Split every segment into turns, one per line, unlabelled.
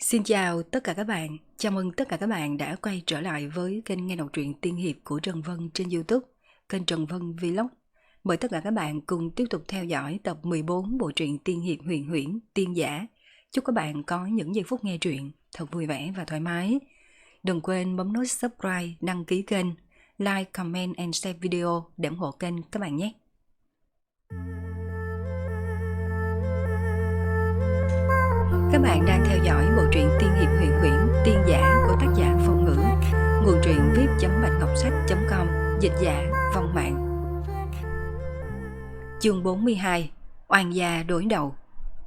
Xin chào tất cả các bạn, chào mừng tất cả các bạn đã quay trở lại với kênh nghe đọc truyện tiên hiệp của Trần Vân trên YouTube, kênh Trần Vân Vlog. Mời tất cả các bạn cùng tiếp tục theo dõi tập 14 bộ truyện tiên hiệp huyền huyễn tiên giả. Chúc các bạn có những giây phút nghe truyện thật vui vẻ và thoải mái. Đừng quên bấm nút subscribe, đăng ký kênh, like, comment and share video để ủng hộ kênh các bạn nhé. Các bạn đang theo dõi bộ truyện tiên hiệp huyền huyễn tiên giả của tác giả Phong Ngữ. Nguồn truyện viết.bạch-ngọc-sách.com. Dịch giả Vong Mạng. Chương 42. Oan gia đối đầu.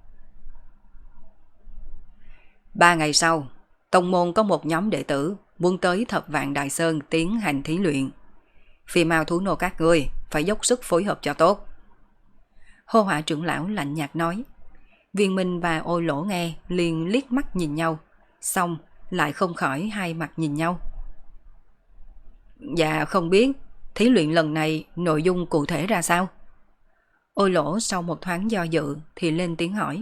3 ngày sau, tông môn có một nhóm đệ tử muốn tới Thập Vạn Đại Sơn tiến hành thí luyện. Phi Mao thú nô các ngươi phải dốc sức phối hợp cho tốt. Hô Hỏa trưởng lão lạnh nhạt nói. Viên Minh và Ôi Lỗ nghe liền liếc mắt nhìn nhau, xong lại không khỏi hai mặt nhìn nhau. Dạ không biết, thí luyện lần này nội dung cụ thể ra sao? Ôi Lỗ sau một thoáng do dự thì lên tiếng hỏi.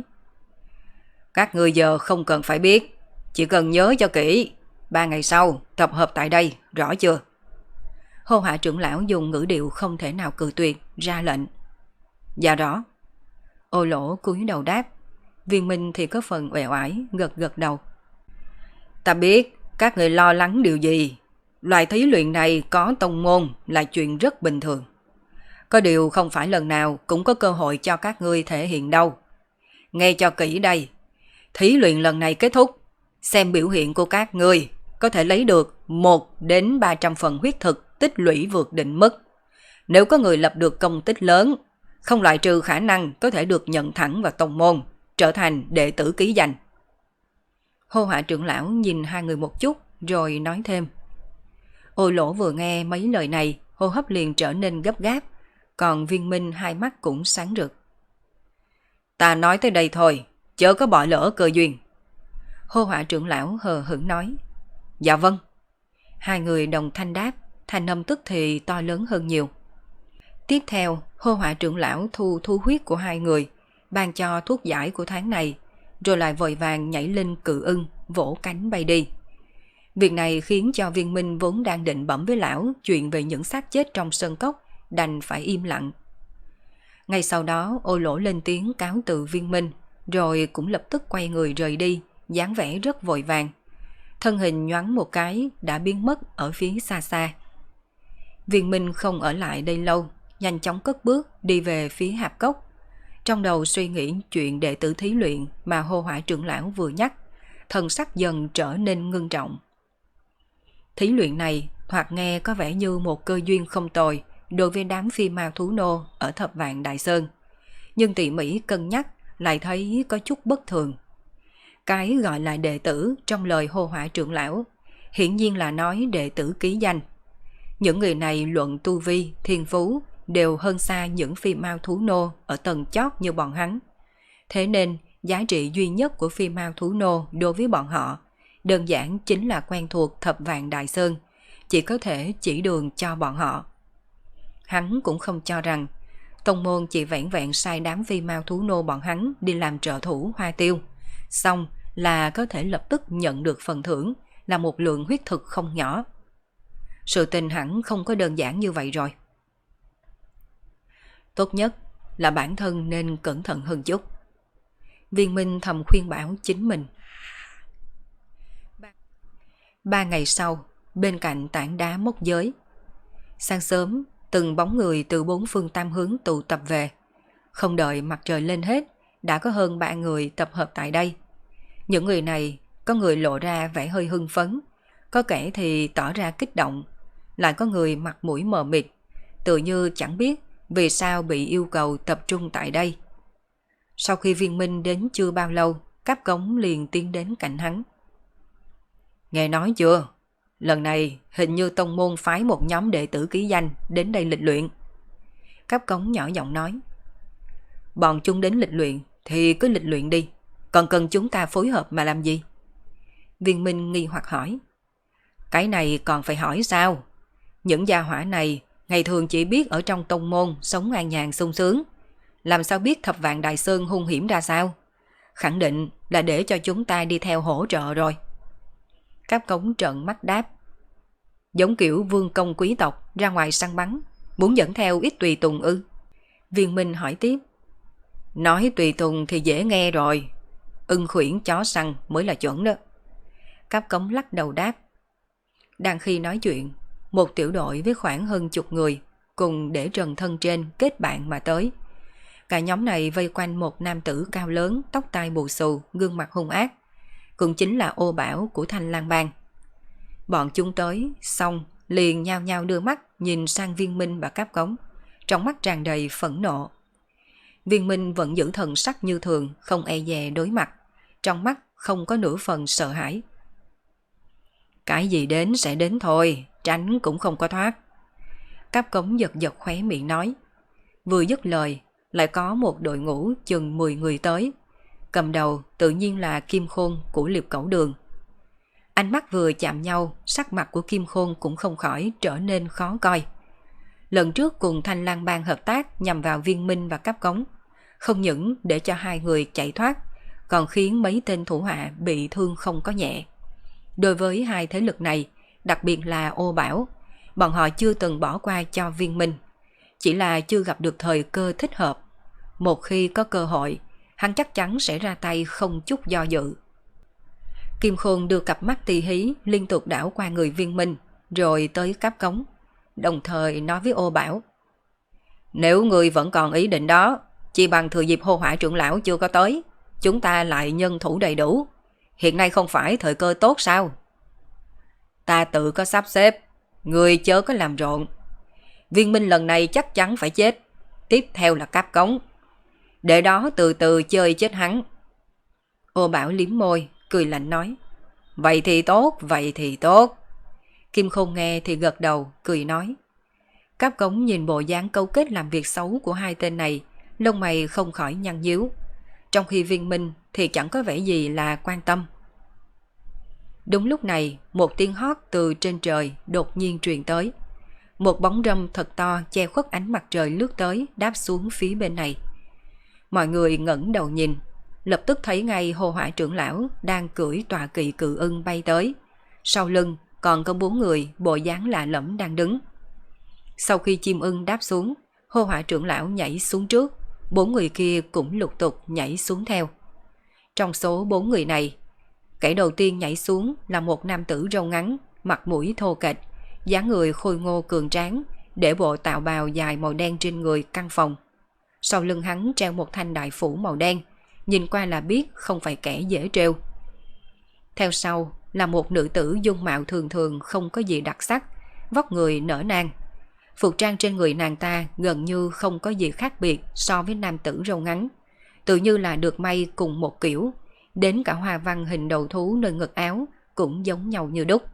Các ngươi giờ không cần phải biết, chỉ cần nhớ cho kỹ, 3 ngày sau tập hợp tại đây, rõ chưa? Hô Hỏa trưởng lão dùng ngữ điệu không thể nào cự tuyệt ra lệnh. Dạ rõ. Ôi Lỗ cúi đầu đáp. Viên Minh thì có phần uể oải gật gật đầu. Ta biết các người lo lắng điều gì. Loại thí luyện này có tông môn là chuyện rất bình thường. Có điều không phải lần nào cũng có cơ hội cho các ngươi thể hiện đâu. Nghe cho kỹ đây. Thí luyện lần này kết thúc, xem biểu hiện của các ngươi có thể lấy được 1 đến 300 phần huyết thực tích lũy vượt định mức. Nếu có người lập được công tích lớn, không loại trừ khả năng có thể được nhận thẳng vào tông môn, trở thành đệ tử ký danh. Hô Hỏa trưởng lão nhìn hai người một chút rồi nói thêm. Ôi Lỗ vừa nghe mấy lời này, hô hấp liền trở nên gấp gáp, còn Viên Minh hai mắt cũng sáng rực. Ta nói tới đây thôi, chớ có bỏ lỡ cơ duyên. Hô Hỏa trưởng lão hờ hững nói. Dạ vâng. Hai người đồng thanh đáp, thanh âm tức thì to lớn hơn nhiều. Tiếp theo, Hô Hỏa trưởng lão thu huyết của hai người, ban cho thuốc giải của tháng này, rồi lại vội vàng nhảy lên cự ưng, vỗ cánh bay đi. Việc này khiến cho Viên Minh vốn đang định bẩm với lão chuyện về những xác chết trong sơn cốc, đành phải im lặng. Ngay sau đó Ôi Lỗ lên tiếng cáo từ Viên Minh, rồi cũng lập tức quay người rời đi, dáng vẻ rất vội vàng. Thân hình nhoáng một cái đã biến mất ở phía xa xa. Viên Minh không ở lại đây lâu, nhanh chóng cất bước đi về phía hạp cốc. Trong đầu suy nghĩ chuyện đệ tử thí luyện mà Hô Hỏa trưởng lão vừa nhắc, thần sắc dần trở nên ngưng trọng. Thí luyện này thoạt nghe có vẻ như một cơ duyên không tồi đối với đám Phi Mao thú nô ở Thập Vạn Đại Sơn, nhưng tỉ mỉ cân nhắc lại thấy có chút bất thường. Cái gọi là đệ tử trong lời Hô Hỏa trưởng lão hiển nhiên là nói đệ tử ký danh. Những người này luận tu vi, thiên phú đều hơn xa những Phi Mao thú nô ở tầng chót như bọn hắn. Thế nên giá trị duy nhất của Phi Mao thú nô đối với bọn họ đơn giản chính là quen thuộc Thập Vạn Đại Sơn, chỉ có thể chỉ đường cho bọn họ. Hắn cũng không cho rằng tông môn chỉ vẻn vẹn sai đám Phi Mao thú nô bọn hắn đi làm trợ thủ hoa tiêu, xong là có thể lập tức nhận được phần thưởng là một lượng huyết thực không nhỏ. Sự tình hẳn không có đơn giản như vậy rồi. Tốt nhất là bản thân nên cẩn thận hơn chút. Viên Minh thầm khuyên bảo chính mình. 3 ngày sau, bên cạnh tảng đá mốc giới, sáng sớm, từng bóng người từ 4 phương tám hướng tụ tập về. Không đợi mặt trời lên hết, đã có hơn 3 người tập hợp tại đây. Những người này, có người lộ ra vẻ hơi hưng phấn, có kẻ thì tỏ ra kích động, lại có người mặt mũi mờ mịt, tự như chẳng biết vì sao bị yêu cầu tập trung tại đây. Sau khi Viên Minh đến chưa bao lâu, Cáp Cống liền tiến đến cạnh hắn. Nghe nói chưa? Lần này hình như tông môn phái một nhóm đệ tử ký danh đến đây lịch luyện. Cáp Cống nhỏ giọng nói. Bọn chúng đến lịch luyện thì cứ lịch luyện đi, còn cần chúng ta phối hợp mà làm gì? Viên Minh nghi hoặc hỏi. Cái này còn phải hỏi sao? Những gia hỏa này ngày thường chỉ biết ở trong tông môn sống an nhàn sung sướng, làm sao biết Thập Vạn Đại Sơn hung hiểm ra sao? khẳng định là để cho chúng ta đi theo hỗ trợ rồi. Cáp Cống trợn mắt đáp. Giống kiểu vương công quý tộc ra ngoài săn bắn, muốn dẫn theo ít tùy tùng ư? Viên Minh hỏi tiếp. Nói tùy tùng thì dễ nghe rồi, ưng khuyển chó săn mới là chuẩn đó. Cáp Cống lắc đầu đáp. Đang khi nói chuyện, một tiểu đội với khoảng hơn chục người cùng để trần thân trên kết bạn mà tới. Cả nhóm này vây quanh một nam tử cao lớn, tóc tai bù xù, gương mặt hung ác, cũng chính là Ô Bảo của Thanh Lang Bang. Bọn chúng tới xong liền nhao nhao đưa mắt nhìn sang Viên Minh và Cáp Cống, trong mắt tràn đầy phẫn nộ. Viên Minh vẫn giữ thần sắc như thường, không e dè đối mặt, trong mắt không có nửa phần sợ hãi. Cái gì đến sẽ đến thôi, tránh cũng không có thoát. Cáp Cống giật giật khóe miệng nói. Vừa dứt lời, lại có một đội ngũ chừng 10 người tới. Cầm đầu tự nhiên là Kim Khôn của Liệp Cẩu Đường. Ánh mắt vừa chạm nhau, sắc mặt của Kim Khôn cũng không khỏi trở nên khó coi. Lần trước cùng Thanh Lang Bang hợp tác nhằm vào Viên Minh và Cáp Cống, không những để cho hai người chạy thoát, còn khiến mấy tên thủ hạ bị thương không có nhẹ. Đối với hai thế lực này, đặc biệt là Ô Bảo, bọn họ chưa từng bỏ qua cho Viên Minh, chỉ là chưa gặp được thời cơ thích hợp. Một khi có cơ hội, hắn chắc chắn sẽ ra tay không chút do dự. Kim Khôn đưa cặp mắt tì hí liên tục đảo qua người Viên Minh, rồi tới Cáp Cống, đồng thời nói với Ô Bảo. Nếu người vẫn còn ý định đó, chỉ bằng thừa dịp Hô Hỏa trưởng lão chưa có tới, chúng ta lại nhân thủ đầy đủ. Hiện nay không phải thời cơ tốt sao? Ta tự có sắp xếp, người chớ có làm rộn. Viên Minh lần này chắc chắn phải chết, tiếp theo là Cáp Cống. Để đó từ từ chơi chết hắn. Ô Bảo liếm môi, cười lạnh nói. Vậy thì tốt, vậy thì tốt. Kim Khôn nghe thì gật đầu, cười nói. Cáp Cống nhìn bộ dáng cấu kết làm việc xấu của hai tên này, lông mày không khỏi nhăn nhíu. Trong khi Viên Minh thì chẳng có vẻ gì là quan tâm. Đúng lúc này, một tiếng hót từ trên trời đột nhiên truyền tới. Một bóng râm thật to che khuất ánh mặt trời lướt tới, đáp xuống phía bên này. Mọi người ngẩng đầu nhìn, lập tức thấy ngay Hồ Hỏa trưởng lão đang cưỡi tọa kỵ cự ưng bay tới. Sau lưng còn có 4 người bộ dáng lạ lẫm đang đứng. Sau khi chim ưng đáp xuống, Hồ Hỏa trưởng lão nhảy xuống trước, 4 người kia cũng lục tục nhảy xuống theo. Trong số 4 người này, kẻ đầu tiên nhảy xuống là một nam tử râu ngắn, mặt mũi thô kệch, dáng người khôi ngô cường tráng, để bộ tạo bào dài màu đen trên người căng phòng. Sau lưng hắn treo một thanh đại phủ màu đen, nhìn qua là biết không phải kẻ dễ trêu. Theo sau là một nữ tử dung mạo thường thường không có gì đặc sắc, vóc người nở nang. Phục trang trên người nàng ta gần như không có gì khác biệt so với nam tử râu ngắn, tự như là được may cùng một kiểu, đến cả hoa văn hình đầu thú nơi ngực áo cũng giống nhau như đúc.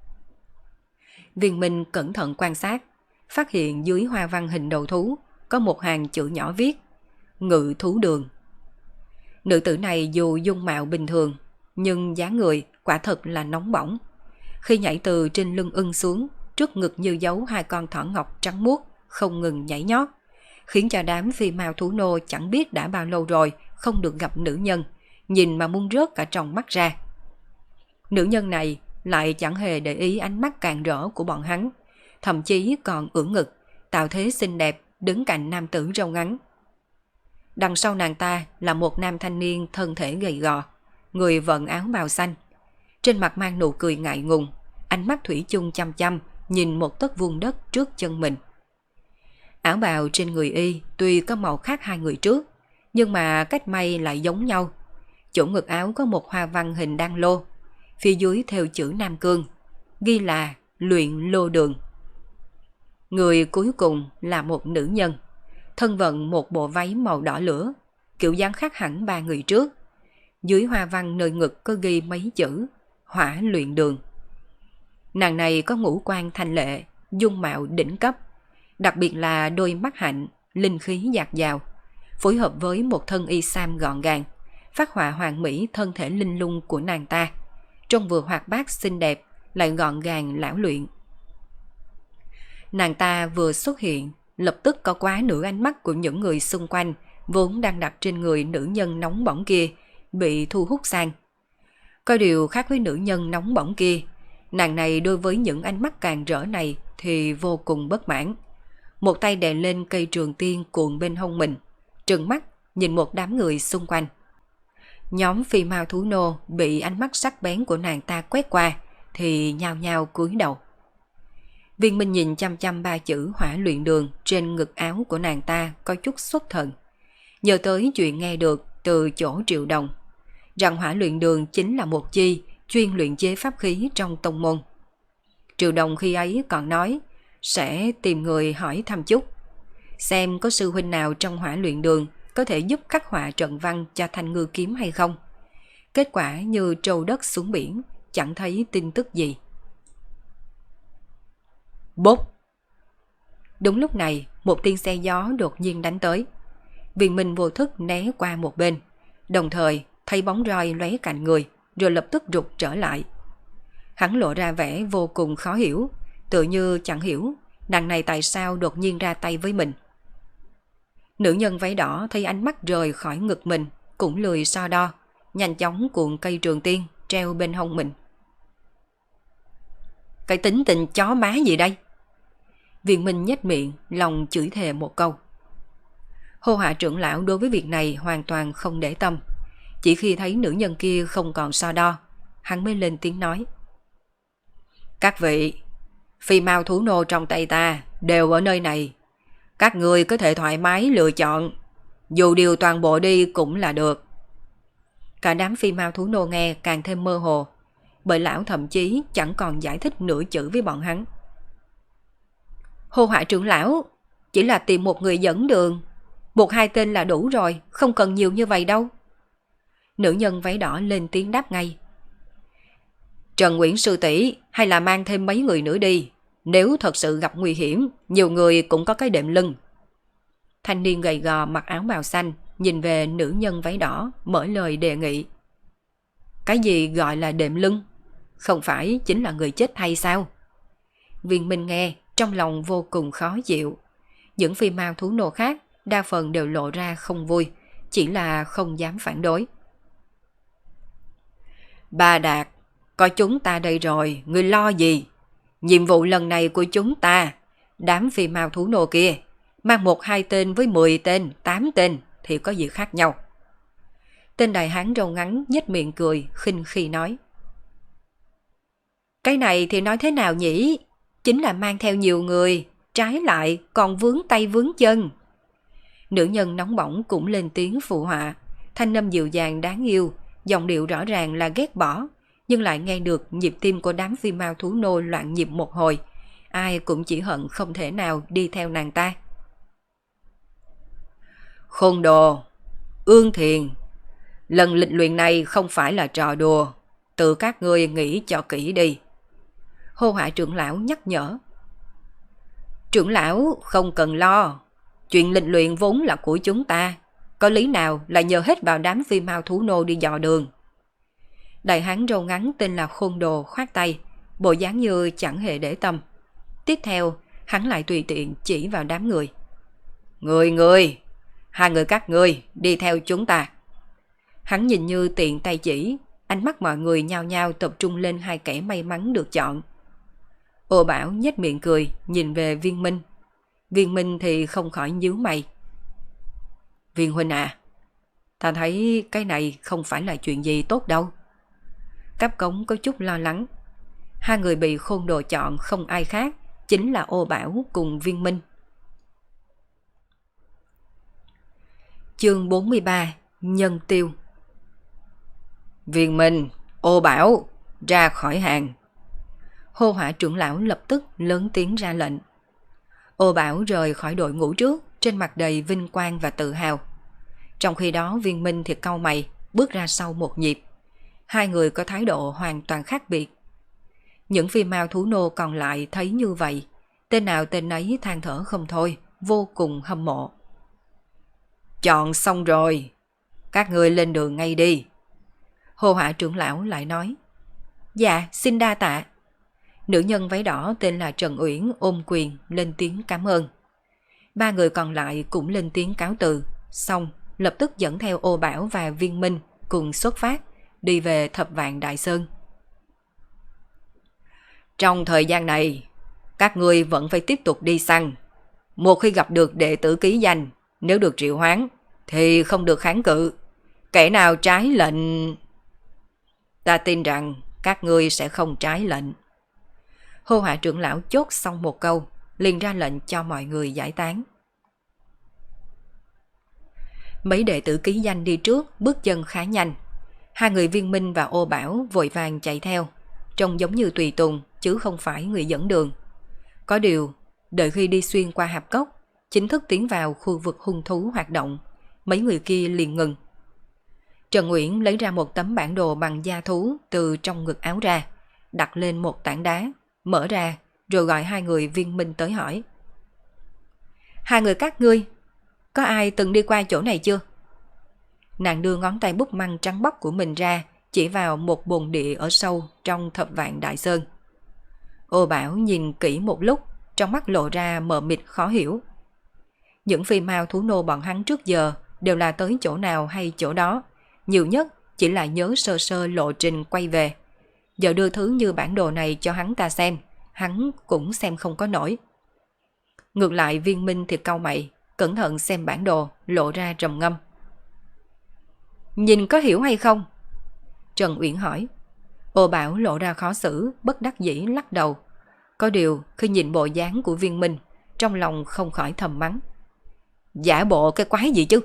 Viên Minh cẩn thận quan sát, phát hiện dưới hoa văn hình đầu thú có một hàng chữ nhỏ viết Ngự Thú Đường. Nữ tử này dù dung mạo bình thường, nhưng dáng người quả thật là nóng bỏng. Khi nhảy từ trên lưng ưng xuống, trước ngực như giấu 2 con thỏ ngọc trắng muốt không ngừng nhảy nhót, khiến cho đám phi mao thú nô chẳng biết đã bao lâu rồi không được gặp nữ nhân, nhìn mà muốn rớt cả tròng mắt ra. Nữ nhân này lại chẳng hề để ý ánh mắt càn rỡ của bọn hắn, thậm chí còn ưỡn ngực, tạo thế xinh đẹp đứng cạnh nam tử râu ngắn. Đằng sau nàng ta là một nam thanh niên thân thể gầy gò, người vận áo bào xanh, trên mặt mang nụ cười ngại ngùng, ánh mắt thủy chung chăm chăm nhìn một tấc vuông đất trước chân mình. Áo bào trên người y tuy có màu khác hai người trước, nhưng mà cách may lại giống nhau. Chỗ ngực áo có một hoa văn hình đan lô, phía dưới theo chữ Nam Cương, ghi là Luyện Lô Đường. Người cuối cùng là một nữ nhân, thân vận một bộ váy màu đỏ lửa, kiểu dáng khác hẳn 3 người trước. Dưới hoa văn nơi ngực có ghi mấy chữ Hỏa Luyện Đường. Nàng này có ngũ quan thanh lệ, dung mạo đỉnh cấp, đặc biệt là đôi mắt hạnh, linh khí dạt dào, phối hợp với một thân y sam gọn gàng, phát họa hoàn mỹ thân thể linh lung của nàng ta, trông vừa hoạt bát xinh đẹp, lại gọn gàng lão luyện. Nàng ta vừa xuất hiện, lập tức có quá nửa ánh mắt của những người xung quanh vốn đang đặt trên người nữ nhân nóng bỏng kia bị thu hút sang. Có điều khác với nữ nhân nóng bỏng kia, nàng này đối với những ánh mắt càn rỡ này thì vô cùng bất mãn. Một tay đè lên cây trường tiên cuộn bên hông mình, trừng mắt nhìn một đám người xung quanh. Nhóm phi mao thú nô bị ánh mắt sắc bén của nàng ta quét qua thì nhao nhao cúi đầu. Viên Minh nhìn chăm chăm ba chữ Hỏa Luyện Đường trên ngực áo của nàng ta có chút xuất thần. Nhớ tới chuyện nghe được từ chỗ Triệu Đồng, rằng Hỏa Luyện Đường chính là một chi chuyên luyện chế pháp khí trong tông môn. Triệu Đồng khi ấy còn nói sẽ tìm người hỏi thăm chút, xem có sư huynh nào trong Hỏa Luyện Đường có thể giúp khắc họa trận văn cho Thanh Ngư kiếm hay không. Kết quả như trâu đất xuống biển, chẳng thấy tin tức gì. Bốp! Đúng lúc này, một tia xe gió đột nhiên đánh tới. Viên Minh vô thức né qua một bên, đồng thời thấy bóng roi lóe cạnh người, rồi lập tức rụt trở lại. Hắn lộ ra vẻ vô cùng khó hiểu, tự như chẳng hiểu nàng này tại sao đột nhiên ra tay với mình. Nữ nhân váy đỏ thấy ánh mắt rời khỏi ngực mình, cũng lười so đo, nhanh chóng cuộn cây trường tiên treo bên hông mình. Cái tính tình chó má gì đây? Viên Minh nhếch miệng, lòng chửi thề một câu. Hô Hạ trưởng lão đối với việc này hoàn toàn không để tâm. Chỉ khi thấy nữ nhân kia không còn so đo, hắn mới lên tiếng nói. Các vị, phi mao thú nô trong tay ta đều ở nơi này. Các người có thể thoải mái lựa chọn, dù điều toàn bộ đi cũng là được. Cả đám phi mao thú nô nghe càng thêm mơ hồ, bởi lão thậm chí chẳng còn giải thích nửa chữ với bọn hắn. Hô Hỏa trưởng lão, chỉ là tìm một người dẫn đường, 1-2 tên là đủ rồi, không cần nhiều như vậy đâu. Nữ nhân váy đỏ lên tiếng đáp ngay. Trần Nguyễn sư tỷ, hay là mang thêm mấy người nữa đi, nếu thật sự gặp nguy hiểm, nhiều người cũng có cái đệm lưng. Thanh niên gầy gò mặc áo bào xanh nhìn về nữ nhân váy đỏ, mở lời đề nghị. Cái gì gọi là đệm lưng? Không phải chính là người chết hay sao? Viên Minh nghe trong lòng vô cùng khó chịu. Những phi mao thú nô khác đa phần đều lộ ra không vui, chỉ là không dám phản đối. Ba Đạt, có chúng ta đây rồi, ngươi lo gì? Nhiệm vụ lần này của chúng ta, đám phi mao thú nô kia, mang 1-2 tên với 10 tên, 8 tên thì có gì khác nhau? Tên đại hán râu ngắn nhếch miệng cười, khinh khi nói. Cái này thì nói thế nào nhỉ? Chính là mang theo nhiều người, trái lại còn vướng tay vướng chân. Nữ nhân nóng bỏng cũng lên tiếng phụ họa, thanh âm dịu dàng đáng yêu, giọng điệu rõ ràng là ghét bỏ, nhưng lại nghe được nhịp tim của đám phi mao thú nô loạn nhịp một hồi. Ai cũng chỉ hận không thể nào đi theo nàng ta. Khôn đồ, Ương Thiền, lần lịch luyện này không phải là trò đùa, tự các ngươi nghĩ cho kỹ đi. Hô Hỏa trưởng lão nhắc nhở. Trưởng lão không cần lo, chuyện lịch luyện vốn là của chúng ta, có lý nào lại nhờ hết vào đám phi mao thú nô đi dò đường. Đại hán râu ngắn tên là Khôn Đồ khoát tay, bộ dáng như chẳng hề để tâm. Tiếp theo, hắn lại tùy tiện chỉ vào đám người. Người, 2 người các ngươi đi theo chúng ta. Hắn nhìn như tiện tay chỉ, ánh mắt mọi người nhao nhao tập trung lên 2 kẻ may mắn được chọn. Ô Bảo nhếch miệng cười, nhìn về Viên Minh. Viên Minh thì không khỏi nhíu mày. Viên huynh à, ta thấy cái này không phải là chuyện gì tốt đâu. Cáp Cống có chút lo lắng. 2 người bị Khôn Đồ chọn không ai khác, chính là Ô Bảo cùng Viên Minh. Chương 43, Nhân Tiêu. Viên Minh, Ô Bảo, ra khỏi hàng. Hô Hỏa trưởng lão lập tức lớn tiếng ra lệnh. Ô Bảo rời khỏi đội ngũ trước, trên mặt đầy vinh quang và tự hào. Trong khi đó Viên Minh thì cau mày, bước ra sau một nhịp. 2 người có thái độ hoàn toàn khác biệt. Những phi mao thú nô còn lại thấy như vậy, tên nào tên ấy than thở không thôi, vô cùng hâm mộ. Chọn xong rồi, các ngươi lên đường ngay đi. Hô Hỏa trưởng lão lại nói. Dạ, xin đa tạ. Nữ nhân váy đỏ tên là Trần Uyển ôm quyền lên tiếng cảm ơn. 3 người còn lại cũng lên tiếng cáo từ, xong lập tức dẫn theo Ô Bảo và Viên Minh cùng xuất phát, đi về Thập Vạn Đại Sơn. Trong thời gian này, các ngươi vẫn phải tiếp tục đi săn. Một khi gặp được đệ tử ký danh, nếu được triệu hoán, thì không được kháng cự. Kẻ nào trái lệnh... Ta tin rằng các ngươi sẽ không trái lệnh. Hô Hỏa trưởng lão chốt xong một câu, liền ra lệnh cho mọi người giải tán. Mấy đệ tử ký danh đi trước, bước chân khá nhanh. Hai người Viên Minh và Ô Bảo vội vàng chạy theo, trông giống như tùy tùng chứ không phải người dẫn đường. Có điều, đợi khi đi xuyên qua hạp cốc, chính thức tiến vào khu vực hung thú hoạt động, mấy người kia liền ngừng. Trần Uyển lấy ra một tấm bản đồ bằng da thú từ trong ngực áo ra, đặt lên một tảng đá, mở ra rồi gọi hai người Viên Minh tới hỏi. Hai người các ngươi, có ai từng đi qua chỗ này chưa? Nàng đưa ngón tay bút măng trắng bóc của mình ra, chỉ vào một bồn địa ở sâu trong Thập Vạn Đại Sơn. Ô Bảo nhìn kỹ một lúc, trong mắt lộ ra mờ mịt khó hiểu. Những phi mao thú nô bọn hắn trước giờ đều là tới chỗ nào hay chỗ đó, nhiều nhất chỉ là nhớ sơ sơ lộ trình quay về. Giờ đưa thứ như bản đồ này cho hắn ta xem, hắn cũng xem không có nổi. Ngược lại Viên Minh thì cau mày, cẩn thận xem bản đồ, lộ ra trầm ngâm. Nhìn có hiểu hay không? Trần Uyển hỏi. Ô Bảo lộ ra khó xử, bất đắc dĩ lắc đầu. Có điều khi nhìn bộ dáng của Viên Minh, trong lòng không khỏi thầm mắng. Giả bộ cái quái gì chứ?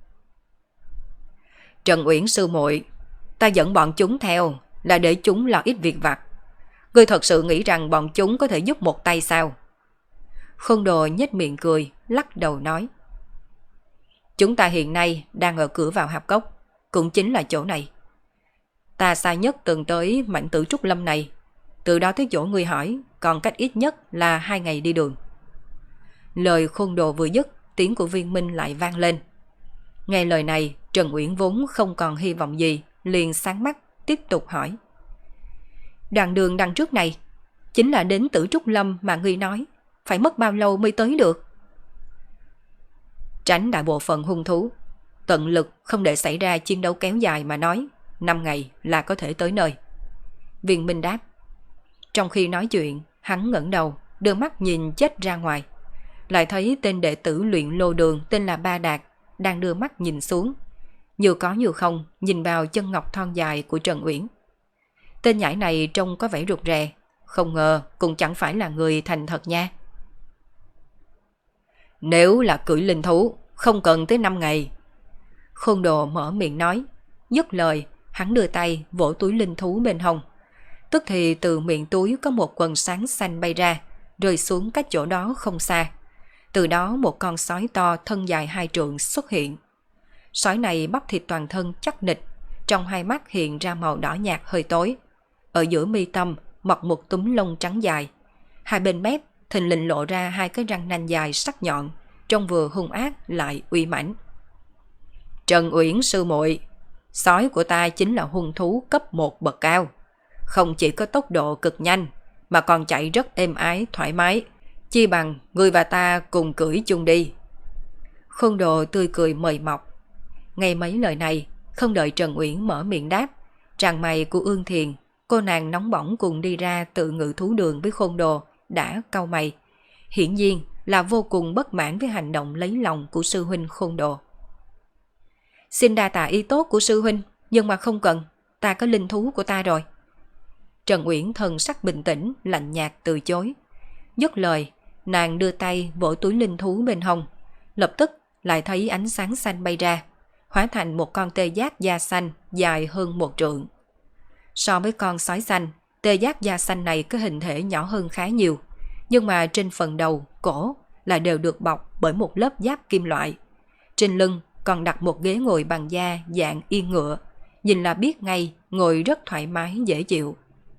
Trần Uyển sư muội, ta dẫn bọn chúng theo là để chúng lo ít việc vặt. Ngươi thật sự nghĩ rằng bọn chúng có thể giúp một tay sao? Khôn Đồ nhếch miệng cười, lắc đầu nói. Chúng ta hiện nay đang ở cửa vào hạp cốc, cũng chính là chỗ này. Ta xa nhất từng tới mảnh tử trúc lâm này, từ đó tới chỗ ngươi hỏi còn cách ít nhất là 2 ngày đi đường. Lời Khôn Đồ vừa dứt, tiếng của Viên Minh lại vang lên. Nghe lời này, Trần Uyển vốn không còn hy vọng gì, liền sáng mắt, tiếp tục hỏi. Đoạn đường đằng trước này, chính là đến Tử Trúc Lâm mà ngươi nói, phải mất bao lâu mới tới được? Tránh đại bộ phận hung thú, tận lực không để xảy ra chiến đấu kéo dài mà nói, 5 ngày là có thể tới nơi. Viên Minh đáp. Trong khi nói chuyện, hắn ngẩng đầu, đưa mắt nhìn chết ra ngoài. Lại thấy tên đệ tử luyện lô đường tên là Ba Đạt đang đưa mắt nhìn xuống, như có như không nhìn vào chân ngọc thon dài của Trần Uyển. Tên nhãi này trông có vẻ rụt rè, không ngờ cũng chẳng phải là người thành thật nha. Nếu là cưỡi linh thú, không cần tới 5 ngày. Khôn Đồ mở miệng nói, dứt lời, hắn đưa tay vỗ túi linh thú bên hông. Tức thì từ miệng túi có một quần sáng xanh bay ra, rơi xuống cách chỗ đó không xa. Từ đó một con sói to thân dài 2 trượng xuất hiện. Sói này bắp thịt toàn thân chắc nịch, trong hai mắt hiện ra màu đỏ nhạt hơi tối. Ở giữa mi tâm mọc một túm lông trắng dài. Hai bên mép thình lình lộ ra 2 cái răng nanh dài sắc nhọn, trông vừa hung ác lại uy mãnh. Trần Uyển sư muội, sói của ta chính là hung thú cấp 1 bậc cao. Không chỉ có tốc độ cực nhanh, mà còn chạy rất êm ái thoải mái. Chi bằng ngươi và ta cùng cưỡi chung đi. Khôn Đồ tươi cười mời mọc. Nghe mấy lời này, không đợi Trần Uyển mở miệng đáp, tràng mày của Ương Thiền, cô nàng nóng bỏng cùng đi ra tự ngự thú đường với Khôn Đồ, đã cau mày. Hiển nhiên là vô cùng bất mãn với hành động lấy lòng của sư huynh Khôn Đồ. Xin đa tạ ý tốt của sư huynh, nhưng mà không cần, ta có linh thú của ta rồi. Trần Uyển thần sắc bình tĩnh, lạnh nhạt từ chối. Dứt lời, nàng đưa tay vỗ túi linh thú bên hông, lập tức lại thấy ánh sáng xanh bay ra, hóa thành một con tê giác da xanh dài hơn 1 trượng. So với con sói xanh, tê giác da xanh này có hình thể nhỏ hơn khá nhiều, nhưng mà trên phần đầu, cổ là đều được bọc bởi một lớp giáp kim loại. Trên lưng còn đặt một ghế ngồi bằng da dạng yên ngựa, nhìn là biết ngay ngồi rất thoải mái dễ chịu.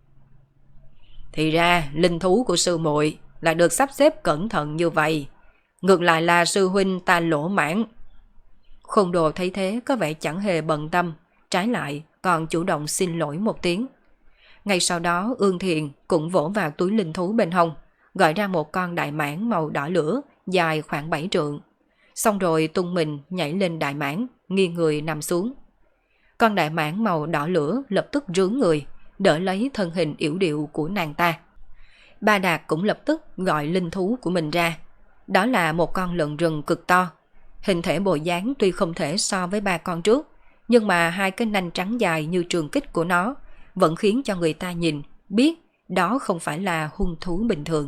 Thì ra linh thú của sư muội là được sắp xếp cẩn thận như vậy, ngược lại là sư huynh ta lỗ mãn. Khôn Đồ thấy thế có vẻ chẳng hề bận tâm, trái lại còn chủ động xin lỗi một tiếng. Ngay sau đó Ương Thiền cũng vỗ vào túi linh thú bên hông, gọi ra một con đại mãng màu đỏ lửa dài khoảng 7 trượng. Xong rồi tung mình nhảy lên đại mãng, nghiêng người nằm xuống. Con đại mãng màu đỏ lửa lập tức rướn người, đỡ lấy thân hình yểu điệu của nàng ta. Ba Đạt cũng lập tức gọi linh thú của mình ra. Đó là một con lợn rừng cực to. Hình thể bộ dáng tuy không thể so với ba con trước, nhưng mà hai cái nanh trắng dài như trường kích của nó vẫn khiến cho người ta nhìn, biết đó không phải là hung thú bình thường.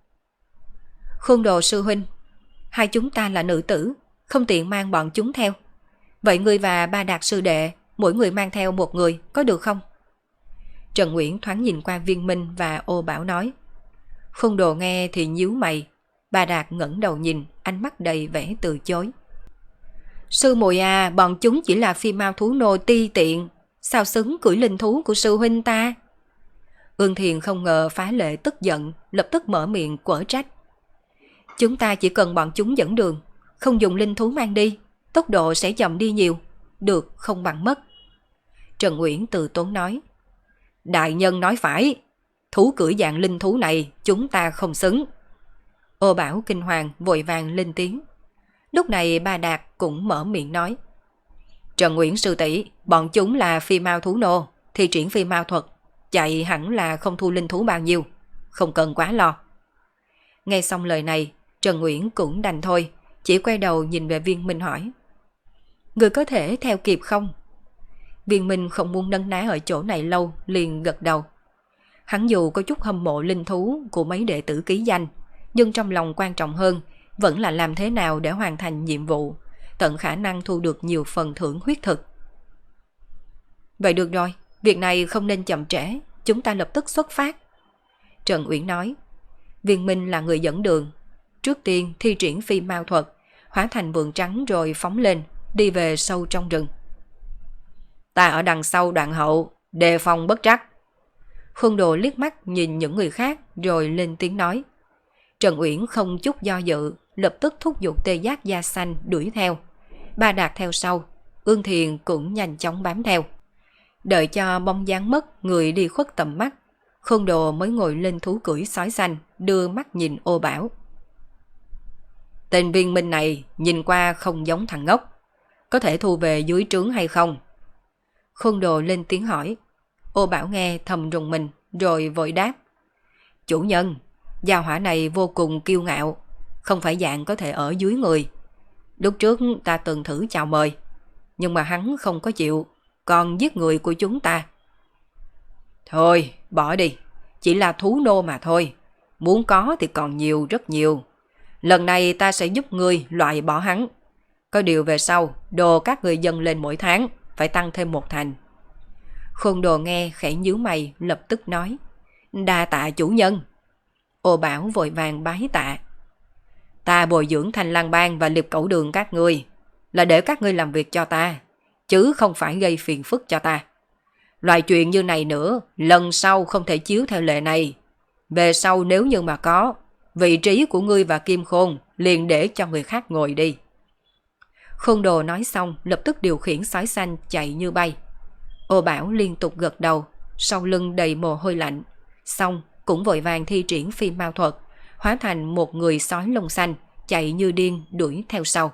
Khuôn Đồ sư huynh, hai chúng ta là nữ tử, không tiện mang bọn chúng theo. Vậy ngươi và Ba Đạt sư đệ, mỗi người mang theo một người, có được không? Trần Uyển thoáng nhìn qua Viên Minh và Ô Bảo nói. Khuôn Đồ nghe thì nhíu mày. Ba Đạt ngẩng đầu nhìn, ánh mắt đầy vẻ từ chối. Sư muội à, bọn chúng chỉ là phi mao thú nô ti tiện, sao xứng cưỡi linh thú của sư huynh ta? Ương Thiền không ngờ Phá Lệ tức giận, lập tức mở miệng quở trách. Chúng ta chỉ cần bọn chúng dẫn đường, không dùng linh thú mang đi, tốc độ sẽ chậm đi nhiều, được không bằng mất. Trần Uyển từ tốn nói. Đại nhân nói phải, thú cưỡi dạng linh thú này chúng ta không xứng. Ô Bảo kinh hoàng vội vàng lên tiếng. Lúc này Ba Đạt cũng mở miệng nói. Trần Uyển sư tỷ, bọn chúng là phi mao thú nô, thi triển phi mao thuật, chạy hẳn là không thu linh thú bao nhiêu, không cần quá lo. Nghe xong lời này, Trần Uyển cũng đành thôi, chỉ quay đầu nhìn về Viên Minh hỏi. Người có thể theo kịp không? Viên Minh không muốn nấn ná ở chỗ này lâu, liền gật đầu. Hắn dù có chút hâm mộ linh thú của mấy đệ tử ký danh, nhưng trong lòng quan trọng hơn vẫn là làm thế nào để hoàn thành nhiệm vụ, tận khả năng thu được nhiều phần thưởng huyết thực. Vậy được rồi, việc này không nên chậm trễ, chúng ta lập tức xuất phát. Trần Uyển nói. Viên Minh là người dẫn đường, trước tiên thi triển phi mao thuật, hóa thành vượn trắng rồi phóng lên, đi về sâu trong rừng. Ta ở đằng sau đoạn hậu, đề phòng bất trắc. Khuôn Đồ liếc mắt nhìn những người khác rồi lên tiếng nói. Trần Uyển không chút do dự, lập tức thúc giục tê giác da xanh đuổi theo. Ba Đạt theo sau, Ương Thiền cũng nhanh chóng bám theo. Đợi cho bóng dáng mất, người đi khuất tầm mắt, Khuôn Đồ mới ngồi lên thú cưỡi sói xanh, đưa mắt nhìn Ô Bảo. Tên Viên Minh này nhìn qua không giống thằng ngốc, có thể thu về dưới trướng hay không? Khuôn Đồ lên tiếng hỏi. Ô Bảo nghe thầm rùng mình, rồi vội đáp. Chủ nhân, gia hỏa này vô cùng kiêu ngạo, không phải dạng có thể ở dưới người. Lúc trước ta từng thử chào mời, nhưng mà hắn không có chịu, còn giết người của chúng ta. Thôi, bỏ đi, chỉ là thú nô mà thôi, muốn có thì còn nhiều, rất nhiều. Lần này ta sẽ giúp ngươi loại bỏ hắn. Có điều về sau, đồ các người dâng lên mỗi tháng, phải tăng thêm 1 thành. Khuôn Đồ nghe khẽ nhíu mày, lập tức nói. Đa tạ chủ nhân. Ô Bảo vội vàng bái tạ. Ta bồi dưỡng Thanh Lang Bang và Liệp Cẩu Đường các ngươi là để các ngươi làm việc cho ta, chứ không phải gây phiền phức cho ta. Loại chuyện như này nữa, lần sau không thể chiếu theo lệ này. Về sau nếu như mà có, vị trí của ngươi và Kim Khôn liền để cho người khác ngồi đi. Khuôn Đồ nói xong lập tức điều khiển sói xanh chạy như bay. Ô Bảo liên tục gật đầu, sau lưng đầy mồ hôi lạnh, xong cũng vội vàng thi triển phi mao thuật, hóa thành một người sói lông xanh, chạy như điên đuổi theo sau.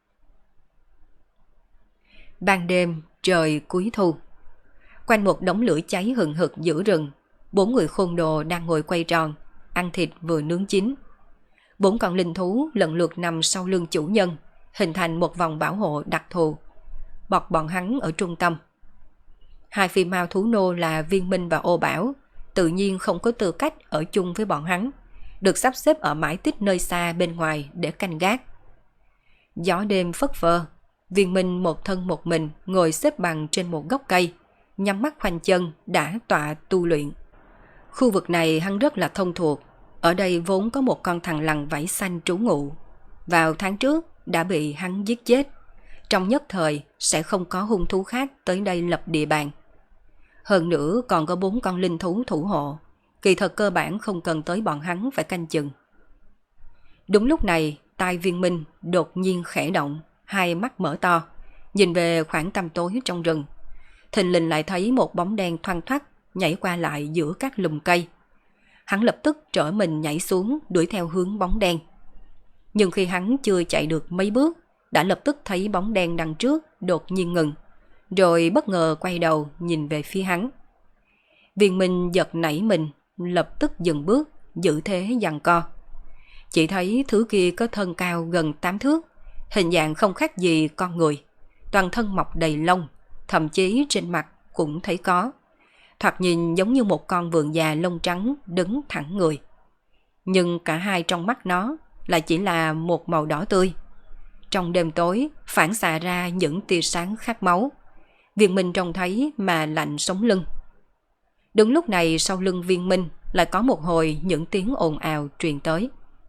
Ban đêm, trời cuối thu. Quanh một đống lửa cháy hừng hực giữa rừng, 4 người Khuôn Đồ đang ngồi quay tròn, ăn thịt vừa nướng chín. 4 con linh thú lần lượt nằm sau lưng chủ nhân, hình thành một vòng bảo hộ đặc thù. Bọn hắn ở trung tâm. 2 phi mao thú nô là Viên Minh và Ô Bảo, tự nhiên không có tư cách ở chung với bọn hắn, được sắp xếp ở mãi tích nơi xa bên ngoài để canh gác. Gió đêm phất phơ, Viên Minh một thân một mình ngồi xếp bằng trên một gốc cây, nhắm mắt khoanh chân đã tọa tu luyện. Khu vực này hắn rất là thông thuộc, ở đây vốn có một con thằn lằn vảy xanh trú ngụ. Vào tháng trước đã bị hắn giết chết, trong nhất thời sẽ không có hung thú khác tới đây lập địa bàn. Hơn nữa còn có 4 con linh thú thủ hộ, kỳ thật cơ bản không cần tới bọn hắn phải canh chừng. Đúng lúc này, tai Viên Minh đột nhiên khẽ động, hai mắt mở to, nhìn về khoảng tăm tối trong rừng. Thình lình lại thấy một bóng đen thoăn thoắt nhảy qua lại giữa các lùm cây. Hắn lập tức trở mình nhảy xuống đuổi theo hướng bóng đen. Nhưng khi hắn chưa chạy được mấy bước, đã lập tức thấy bóng đen đằng trước đột nhiên ngừng, rồi bất ngờ quay đầu nhìn về phía hắn. Viên Minh giật nảy mình, lập tức dừng bước, giữ thế giằng co. Chỉ thấy thứ kia có thân cao gần 8 thước, hình dạng không khác gì con người, toàn thân mọc đầy lông, thậm chí trên mặt cũng thấy có. Thoạt nhìn giống như một con vượn già lông trắng đứng thẳng người. Nhưng cả hai trong mắt nó lại chỉ là một màu đỏ tươi. Trong đêm tối phản xạ ra những tia sáng khát máu. Viên Minh trông thấy mà lạnh sống lưng. Đúng lúc này sau lưng Viên Minh lại có một hồi những tiếng ồn ào truyền tới.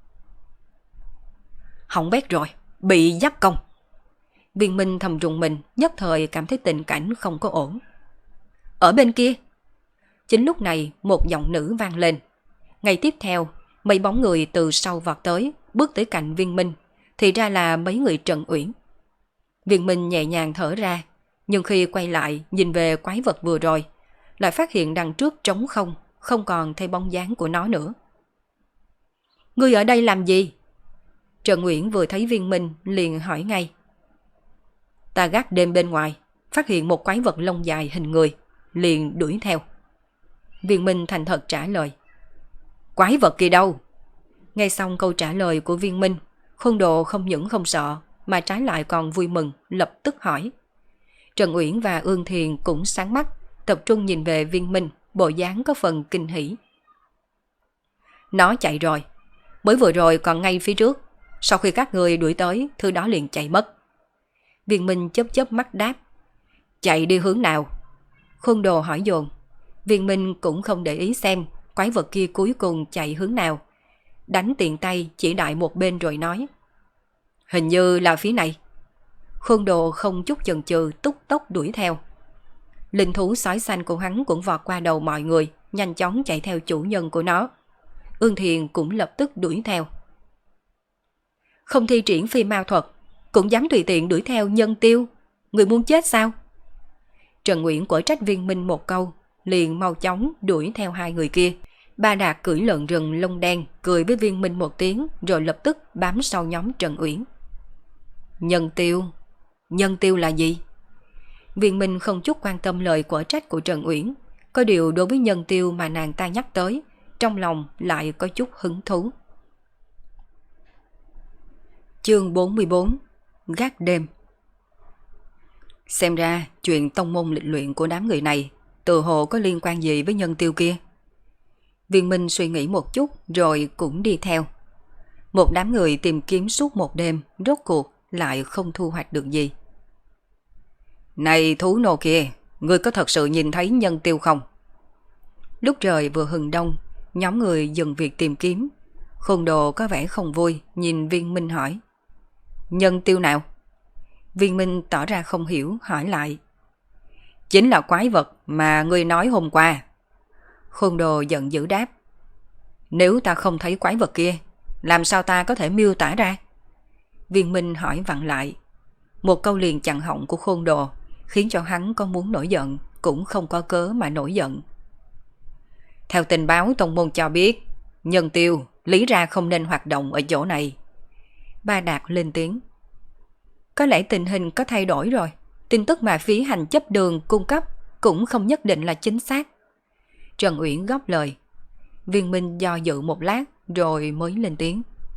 Hỏng bét rồi, bị giáp công. Viên Minh thầm rùng mình, nhất thời cảm thấy tình cảnh không có ổn. Ở bên kia. Chính lúc này một giọng nữ vang lên. Ngay tiếp theo, mấy bóng người từ sau vọt tới, bước tới cạnh Viên Minh, thì ra là mấy người Trần Uyển. Viên Minh nhẹ nhàng thở ra, nhưng khi quay lại nhìn về quái vật vừa rồi, lại phát hiện đằng trước trống không, không còn thấy bóng dáng của nó nữa. Ngươi ở đây làm gì? Trần Uyển vừa thấy Viên Minh liền hỏi ngay. Ta gác đêm bên ngoài, phát hiện một quái vật lông dài hình người, liền đuổi theo. Viên Minh thành thật trả lời. Quái vật kia đâu? Nghe xong câu trả lời của Viên Minh, Khuôn Đồ không những không sợ, mà trái lại còn vui mừng, lập tức hỏi. Trần Uyển và Ương Thiền cũng sáng mắt, tập trung nhìn về Viên Minh, bộ dáng có phần kinh hỉ. Nó chạy rồi, mới vừa rồi còn ngay phía trước, sau khi các người đuổi tới, thứ đó liền chạy mất. Viên Minh chớp chớp mắt đáp. Chạy đi hướng nào? Khuôn Đồ hỏi dồn. Viên Minh cũng không để ý xem quái vật kia cuối cùng chạy hướng nào, đánh tiện tay chỉ đại một bên rồi nói. Hình như là phía này. Khuôn Đồ không chút chần chừ túc tốc đuổi theo. Linh thú sói xanh của hắn cũng vọt qua đầu mọi người, nhanh chóng chạy theo chủ nhân của nó. Ương Thiền cũng lập tức đuổi theo. Không thi triển phi mao thuật, cũng dám tùy tiện đuổi theo Nhân Tiêu. Người muốn chết sao? Trần Nguyễn quở trách Viên Minh một câu, liền mau chóng đuổi theo hai người kia. Ba Đạt cưỡi lợn rừng lông đen, cười với Viên Minh một tiếng, rồi lập tức bám sau nhóm Trần Uyển. Nhân Tiêu? Nhân Tiêu là gì? Viên Minh không chút quan tâm lời quở trách của Trần Uyển, có điều đối với Nhân Tiêu mà nàng ta nhắc tới, trong lòng lại có chút hứng thú. Chương 44. Gác đêm. Xem ra chuyện tông môn lịch luyện của đám người này tự hồ có liên quan gì với Nhân Tiêu kia. Viên Minh suy nghĩ một chút rồi cũng đi theo. Một đám người tìm kiếm suốt một đêm, rốt cuộc lại không thu hoạch được gì. Này thú nô kia, ngươi có thật sự nhìn thấy Nhân Tiêu không? Lúc trời vừa hừng đông, nhóm người dừng việc tìm kiếm. Khuôn Đồ có vẻ không vui, nhìn Viên Minh hỏi. Nhân Tiêu nào? Viên Minh tỏ ra không hiểu, hỏi lại. Chính là quái vật mà ngươi nói hôm qua. Khuôn Đồ giận dữ đáp. Nếu ta không thấy quái vật kia, làm sao ta có thể miêu tả ra? Viên Minh hỏi vặn lại. Một câu liền chặn họng của Khuôn Đồ, khiến cho hắn có muốn nổi giận, cũng không có cớ mà nổi giận. Theo tình báo tông môn cho biết, Nhân Tiêu lý ra không nên hoạt động ở chỗ này. Ba Đạt lên tiếng. Có lẽ tình hình có thay đổi rồi, tin tức mà phí hành chấp đường cung cấp cũng không nhất định là chính xác. Trần Uyển góp lời. Viên Minh do dự một lát rồi mới lên tiếng.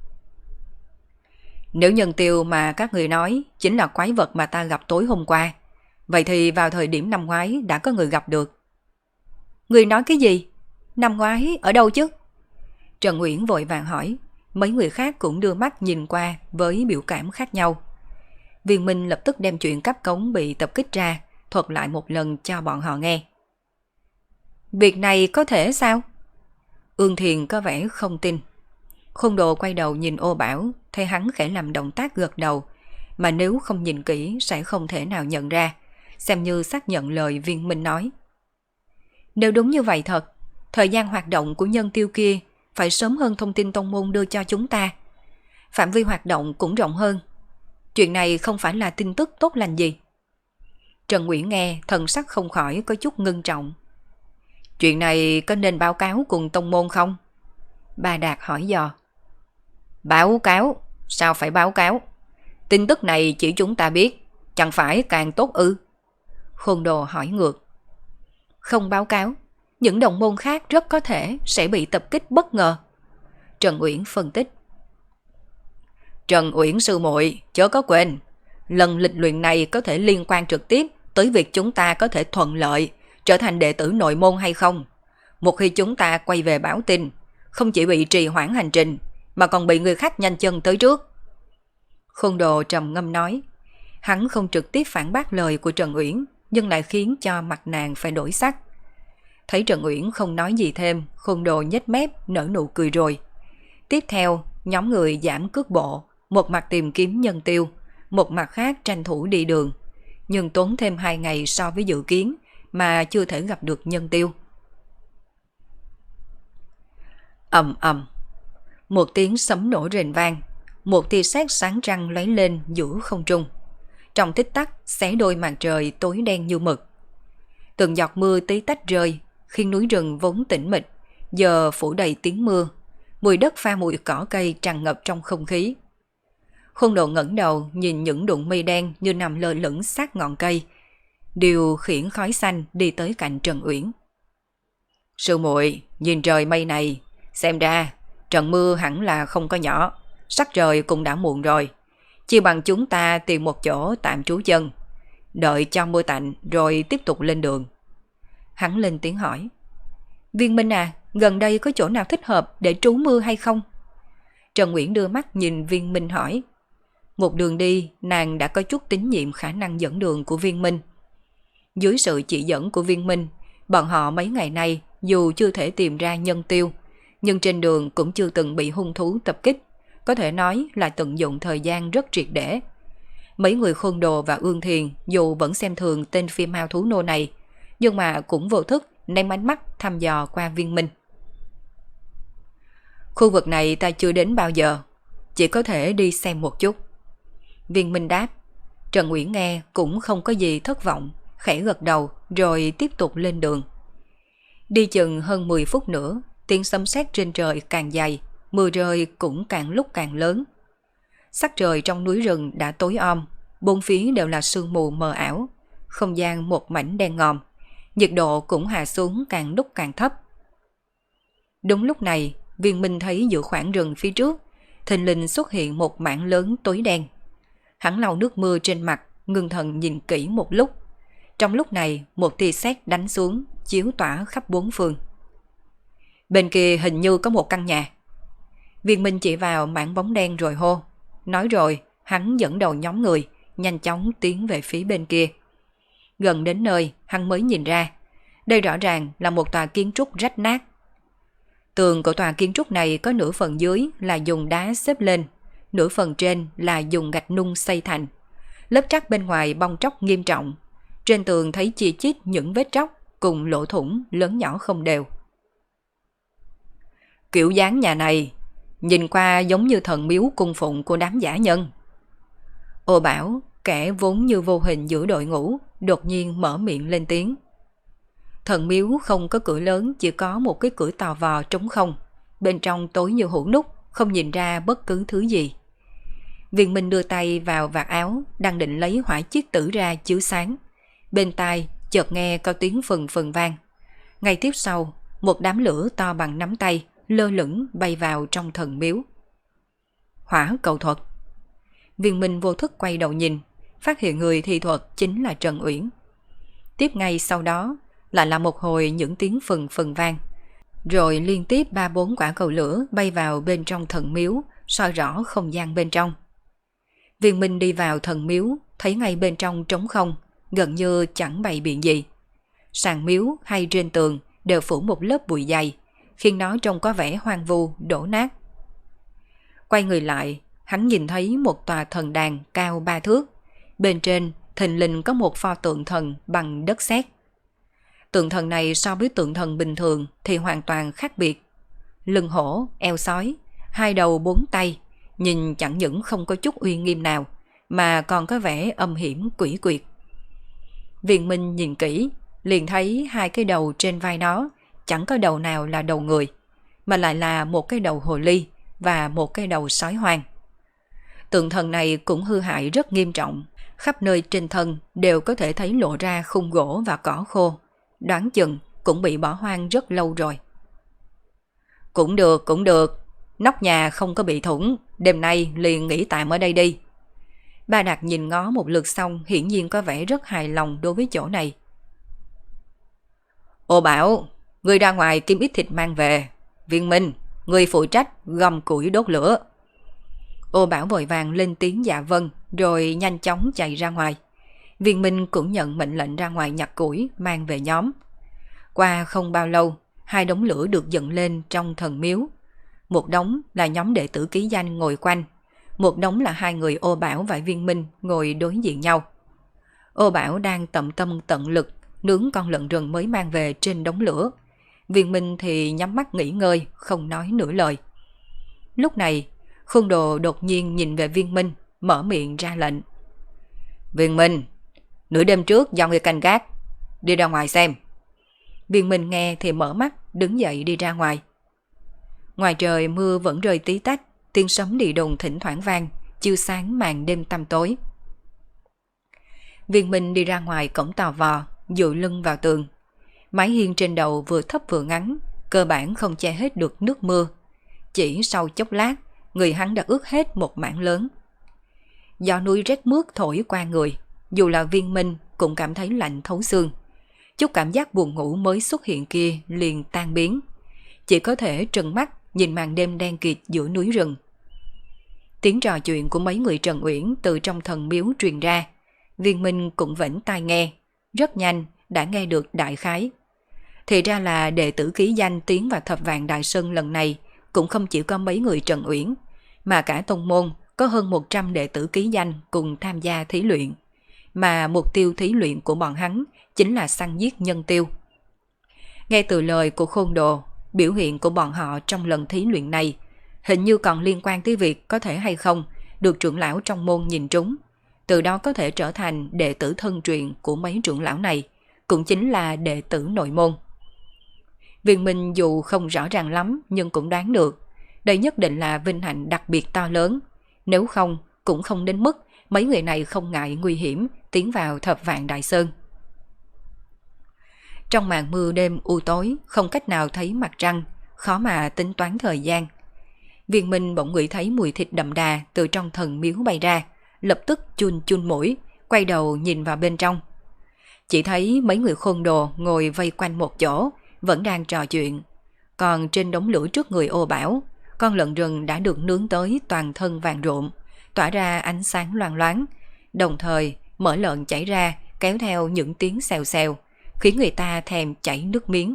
Nếu Nhân Tiêu mà các người nói chính là quái vật mà ta gặp tối hôm qua, vậy thì vào thời điểm năm ngoái đã có người gặp được. Người nói cái gì? Năm ngoái ở đâu chứ? Trần Uyển vội vàng hỏi. Mấy người khác cũng đưa mắt nhìn qua với biểu cảm khác nhau. Viên Minh lập tức đem chuyện cáp cống bị tập kích ra, thuật lại một lần cho bọn họ nghe. Việc này có thể sao? Ương Thiền có vẻ không tin. Khuôn Đồ quay đầu nhìn Ô Bảo, thấy hắn khẽ làm động tác gật đầu, mà nếu không nhìn kỹ sẽ không thể nào nhận ra, xem như xác nhận lời Viên Minh nói. Nếu đúng như vậy thật, thời gian hoạt động của Nhân Tiêu kia phải sớm hơn thông tin tông môn đưa cho chúng ta. Phạm vi hoạt động cũng rộng hơn. Chuyện này không phải là tin tức tốt lành gì. Trần Uyển nghe thần sắc không khỏi có chút ngưng trọng. Chuyện này có nên báo cáo cùng tông môn không? Ba Đạt hỏi dò. Báo cáo? Sao phải báo cáo? Tin tức này chỉ chúng ta biết, chẳng phải càng tốt ư? Khôn Đồ hỏi ngược. Không báo cáo, những đồng môn khác rất có thể sẽ bị tập kích bất ngờ. Trần Uyển phân tích. Trần Uyển sư muội, chớ có quên, lần lịch luyện này có thể liên quan trực tiếp tới việc chúng ta có thể thuận lợi trở thành đệ tử nội môn hay không. Một khi chúng ta quay về báo tin, không chỉ bị trì hoãn hành trình, mà còn bị người khác nhanh chân tới trước. Khôn Đồ trầm ngâm nói. Hắn không trực tiếp phản bác lời của Trần Uyển, nhưng lại khiến cho mặt nàng phải đổi sắc. Thấy Trần Uyển không nói gì thêm, Khôn Đồ nhếch mép nở nụ cười rồi. Tiếp theo, nhóm người giảm cước bộ, một mặt tìm kiếm nhân tiêu, một mặt khác tranh thủ đi đường. Nhưng tốn thêm 2 ngày so với dự kiến mà chưa thể gặp được nhân tiêu. Ầm ầm, một tiếng sấm nổ rền vang, một tia sét sáng trăng lóe lên giữa không trung. Trong tích tắc xé đôi màn trời tối đen như mực. Từng giọt mưa tí tách rơi, khiến núi rừng vốn tĩnh mịch giờ phủ đầy tiếng mưa, mùi đất pha mùi cỏ cây tràn ngập trong không khí. Khôn Đồ ngẩng đầu nhìn những đụng mây đen như nằm lơ lửng sát ngọn cây, điều khiển khói xanh đi tới cạnh Trần Uyển. Sư muội, nhìn trời mây này, xem ra trận mưa hẳn là không có nhỏ, sắc trời cũng đã muộn rồi. Chỉ bằng chúng ta tìm một chỗ tạm trú chân, đợi cho mưa tạnh rồi tiếp tục lên đường. Hắn lên tiếng hỏi. Viên Minh à, gần đây có chỗ nào thích hợp để trú mưa hay không? Trần Uyển đưa mắt nhìn Viên Minh hỏi. Một đường đi, nàng đã có chút tín nhiệm khả năng dẫn đường của Viên Minh. Dưới sự chỉ dẫn của Viên Minh, bọn họ mấy ngày nay dù chưa thể tìm ra nhân tiêu, nhưng trên đường cũng chưa từng bị hung thú tập kích, có thể nói là tận dụng thời gian rất triệt để. Mấy người Khôn Đồ và Ương Thiền dù vẫn xem thường tên phim hao thú nô này, nhưng mà cũng vô thức ném ánh mắt thăm dò qua Viên Minh. Khu vực này ta chưa đến bao giờ, chỉ có thể đi xem một chút. Viên Minh đáp. Trần Uyển nghe cũng không có gì thất vọng, khẽ gật đầu rồi tiếp tục lên đường. Đi chừng hơn 10 phút nữa, tiếng sấm sét trên trời càng dày, mưa rơi cũng càng lúc càng lớn. Sắc trời trong núi rừng đã tối om, bốn phía đều là sương mù mờ ảo, không gian một mảnh đen ngòm, nhiệt độ cũng hạ xuống càng lúc càng thấp. Đúng lúc này, Viên Minh thấy giữa khoảng rừng phía trước, thình lình xuất hiện một mảng lớn tối đen. Hắn lau nước mưa trên mặt, ngưng thần nhìn kỹ một lúc. Trong lúc này, một tia sét đánh xuống, chiếu tỏa khắp bốn phương. Bên kia hình như có một căn nhà. Viên Minh chỉ vào mảng bóng đen rồi hô. Nói rồi, hắn dẫn đầu nhóm người, nhanh chóng tiến về phía bên kia. Gần đến nơi, hắn mới nhìn ra. Đây rõ ràng là một tòa kiến trúc rách nát. Tường của tòa kiến trúc này có nửa phần dưới là dùng đá xếp lên, nửa phần trên là dùng gạch nung xây thành. Lớp trắc bên ngoài bong tróc nghiêm trọng. Trên tường thấy chi chít những vết tróc cùng lỗ thủng lớn nhỏ không đều. Kiểu dáng nhà này nhìn qua giống như thần miếu cung phụng của đám dã nhân. Ô Bảo, kẻ vốn như vô hình giữa đội ngũ, đột nhiên mở miệng lên tiếng. Thần miếu không có cửa lớn, chỉ có một cái cửa tò vò trống không. Bên trong tối như hũ nút, không nhìn ra bất cứ thứ gì. Viên Minh đưa tay vào vạt áo, đang định lấy hỏa chiếc tử ra chiếu sáng. Bên tai chợt nghe có tiếng phừng phừng vang. Ngay tiếp sau, một đám lửa to bằng nắm tay lơ lửng bay vào trong thần miếu. Hỏa cầu thuật. Viên Minh vô thức quay đầu nhìn, phát hiện người thi thuật chính là Trần Uyển. Tiếp ngay sau đó lại là một hồi những tiếng phừng phừng vang, rồi liên tiếp 3-4 quả cầu lửa bay vào bên trong thần miếu, soi rõ không gian bên trong. Viên Minh đi vào thần miếu, thấy ngay bên trong trống không, gần như chẳng bày biện gì. Sàn miếu hay trên tường đều phủ một lớp bụi dày, khiến nó trông có vẻ hoang vu, đổ nát. Quay người lại, hắn nhìn thấy một tòa thần đàn cao 3 thước. Bên trên thình lình có một pho tượng thần bằng đất sét. Tượng thần này so với tượng thần bình thường thì hoàn toàn khác biệt. Lưng hổ, eo sói, 2 đầu 4 tay, nhìn chẳng những không có chút uy nghiêm nào, mà còn có vẻ âm hiểm quỷ quyệt. Viên Minh nhìn kỹ, liền thấy 2 cái đầu trên vai nó chẳng có đầu nào là đầu người, mà lại là một cái đầu hồ ly và một cái đầu sói hoang. Tượng thần này cũng hư hại rất nghiêm trọng, khắp nơi trên thân đều có thể thấy lộ ra khung gỗ và cỏ khô, đoán chừng cũng bị bỏ hoang rất lâu rồi. Cũng được, nóc nhà không có bị thủng, đêm nay liền nghỉ tạm ở đây đi. Ba Đạt nhìn ngó một lượt xong hiển nhiên có vẻ rất hài lòng đối với chỗ này. Ô Bảo, ngươi ra ngoài kiếm ít thịt mang về. Viên Minh, ngươi phụ trách gom củi đốt lửa. Ô Bảo vội vàng lên tiếng dạ vâng, rồi nhanh chóng chạy ra ngoài. Viên Minh cũng nhận mệnh lệnh ra ngoài nhặt củi mang về nhóm. Qua không bao lâu, 2 đống lửa được dựng lên trong thần miếu. Một đống là nhóm đệ tử ký danh ngồi quanh, một đống là 2 người Ô Bảo và Viên Minh ngồi đối diện nhau. Ô Bảo đang tận tâm tận lực nướng con lợn rừng mới mang về trên đống lửa. Viên Minh thì nhắm mắt nghỉ ngơi, không nói nửa lời. Lúc này, Khôn Đồ đột nhiên nhìn về Viên Minh, mở miệng ra lệnh. Viên Minh, nửa đêm trước do người canh gác, đi ra ngoài xem. Viên Minh nghe thì mở mắt, đứng dậy đi ra ngoài. Ngoài trời mưa vẫn rơi tí tách, tiếng sấm đi đùng thỉnh thoảng vang, chiếu sáng màn đêm tăm tối. Viên Minh đi ra ngoài cổng tò vò, dựa lưng vào tường. Mái hiên trên đầu vừa thấp vừa ngắn, cơ bản không che hết được nước mưa. Chỉ sau chốc lát, người hắn đã ướt hết một mảng lớn. Gió núi rét mướt thổi qua người, dù là Viên Minh cũng cảm thấy lạnh thấu xương. Chút cảm giác buồn ngủ mới xuất hiện kia liền tan biến. Chỉ có thể trừng mắt nhìn màn đêm đen kịt giữa núi rừng. Tiếng trò chuyện của mấy người Trần Uyển từ trong thần miếu truyền ra. Viên Minh cũng vẫn tai nghe, rất nhanh đã nghe được đại khái. Thì ra là đệ tử ký danh tiến vào Thập Vạn Đại Sơn lần này cũng không chỉ có mấy người Trần Uyển, mà cả tông môn có hơn 100 đệ tử ký danh cùng tham gia thí luyện. Mà mục tiêu thí luyện của bọn hắn chính là săn giết nhân tiêu. Nghe từ lời của Khôn Đồ, biểu hiện của bọn họ trong lần thí luyện này hình như còn liên quan tới việc có thể hay không được trưởng lão trong môn nhìn trúng, từ đó có thể trở thành đệ tử thân truyền của mấy trưởng lão này, cũng chính là đệ tử nội môn. Viên Minh dù không rõ ràng lắm nhưng cũng đoán được, đây nhất định là vinh hạnh đặc biệt to lớn, nếu không cũng không đến mức mấy người này không ngại nguy hiểm tiến vào Thập Vạn Đại Sơn. Trong màn mưa đêm u tối, không cách nào thấy mặt trăng, khó mà tính toán thời gian. Viên Minh bỗng ngửi thấy mùi thịt đậm đà từ trong thần miếu bay ra, lập tức chun chun mũi, quay đầu nhìn vào bên trong. Chỉ thấy mấy người Khôn Đồ ngồi vây quanh một chỗ, vẫn đang trò chuyện. Còn trên đống lửa trước người Ô Bảo, con lợn rừng đã được nướng tới toàn thân vàng rộm, tỏa ra ánh sáng loang loáng, đồng thời mỡ lợn chảy ra kéo theo những tiếng xèo xèo, khiến người ta thèm chảy nước miếng.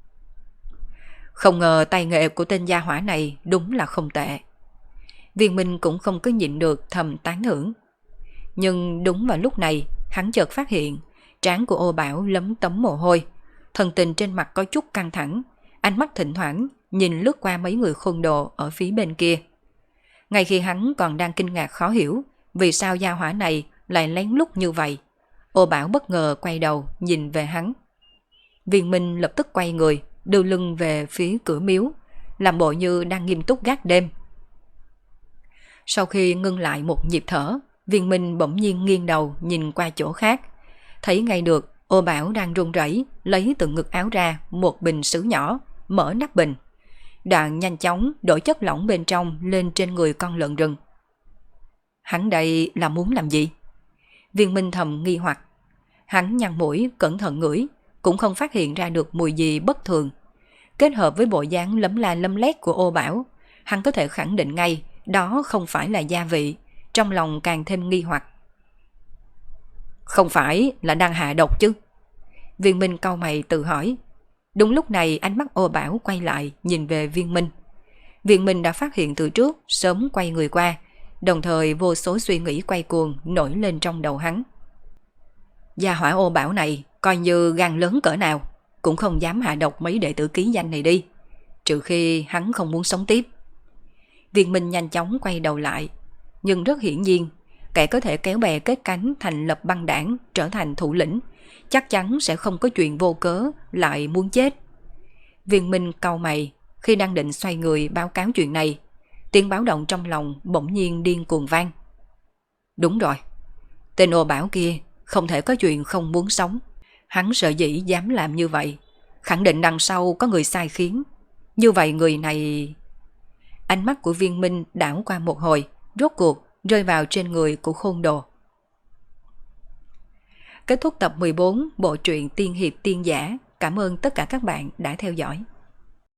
Không ngờ tay nghệ của tên gia hỏa này đúng là không tệ. Viên Minh cũng không có nhịn được thầm tán thưởng. Nhưng đúng vào lúc này, hắn chợt phát hiện trán của Ô Bảo lấm tấm mồ hôi, thần tình trên mặt có chút căng thẳng, ánh mắt thỉnh thoảng nhìn lướt qua mấy người Khôn Đồ ở phía bên kia. Ngay khi hắn còn đang kinh ngạc khó hiểu vì sao gia hỏa này lại lén lút như vậy, Ô Bảo bất ngờ quay đầu nhìn về hắn. Viên Minh lập tức quay người, đưa lưng về phía cửa miếu, làm bộ như đang nghiêm túc gác đêm. Sau khi ngưng lại một nhịp thở, Viên Minh bỗng nhiên nghiêng đầu nhìn qua chỗ khác, thấy ngay được Ô Bảo đang run rẩy lấy từ ngực áo ra một bình sứ nhỏ, mở nắp bình, đoạn nhanh chóng đổ chất lỏng bên trong lên trên người con lợn rừng. Hắn đây là muốn làm gì? Viên Minh thầm nghi hoặc. Hắn nhăn mũi cẩn thận ngửi, cũng không phát hiện ra được mùi gì bất thường. Kết hợp với bộ dáng lấm la lấm lét của Ô Bảo, hắn có thể khẳng định ngay đó không phải là gia vị, trong lòng càng thêm nghi hoặc. Không phải là đang hạ độc chứ? Viên Minh cau mày tự hỏi. Đúng lúc này ánh mắt Ô Bảo quay lại nhìn về Viên Minh. Viên Minh đã phát hiện từ trước, sớm quay người qua, đồng thời vô số suy nghĩ quay cuồng nổi lên trong đầu hắn. Gia hỏa Ô Bảo này coi như gan lớn cỡ nào cũng không dám hạ độc mấy đệ tử ký danh này đi, trừ khi hắn không muốn sống tiếp. Viên Minh nhanh chóng quay đầu lại, nhưng rất hiển nhiên, kẻ có thể kéo bè kết cánh thành lập băng đảng trở thành thủ lĩnh, chắc chắn sẽ không có chuyện vô cớ lại muốn chết. Viên Minh cau mày, khi đang định xoay người báo cáo chuyện này, tiếng báo động trong lòng bỗng nhiên điên cuồng vang. Đúng rồi, Tên ô bảo kia không thể có chuyện không muốn sống. Hắn sợ dĩ dám làm như vậy, khẳng định đằng sau có người sai khiến. Như vậy người này... Ánh mắt của Viên Minh đảo qua một hồi, rốt cuộc rơi vào trên người của Khôn Đồ. Kết thúc tập 14 bộ truyện Tiên Hiệp Tiên Giả. Cảm ơn tất cả các bạn đã theo dõi.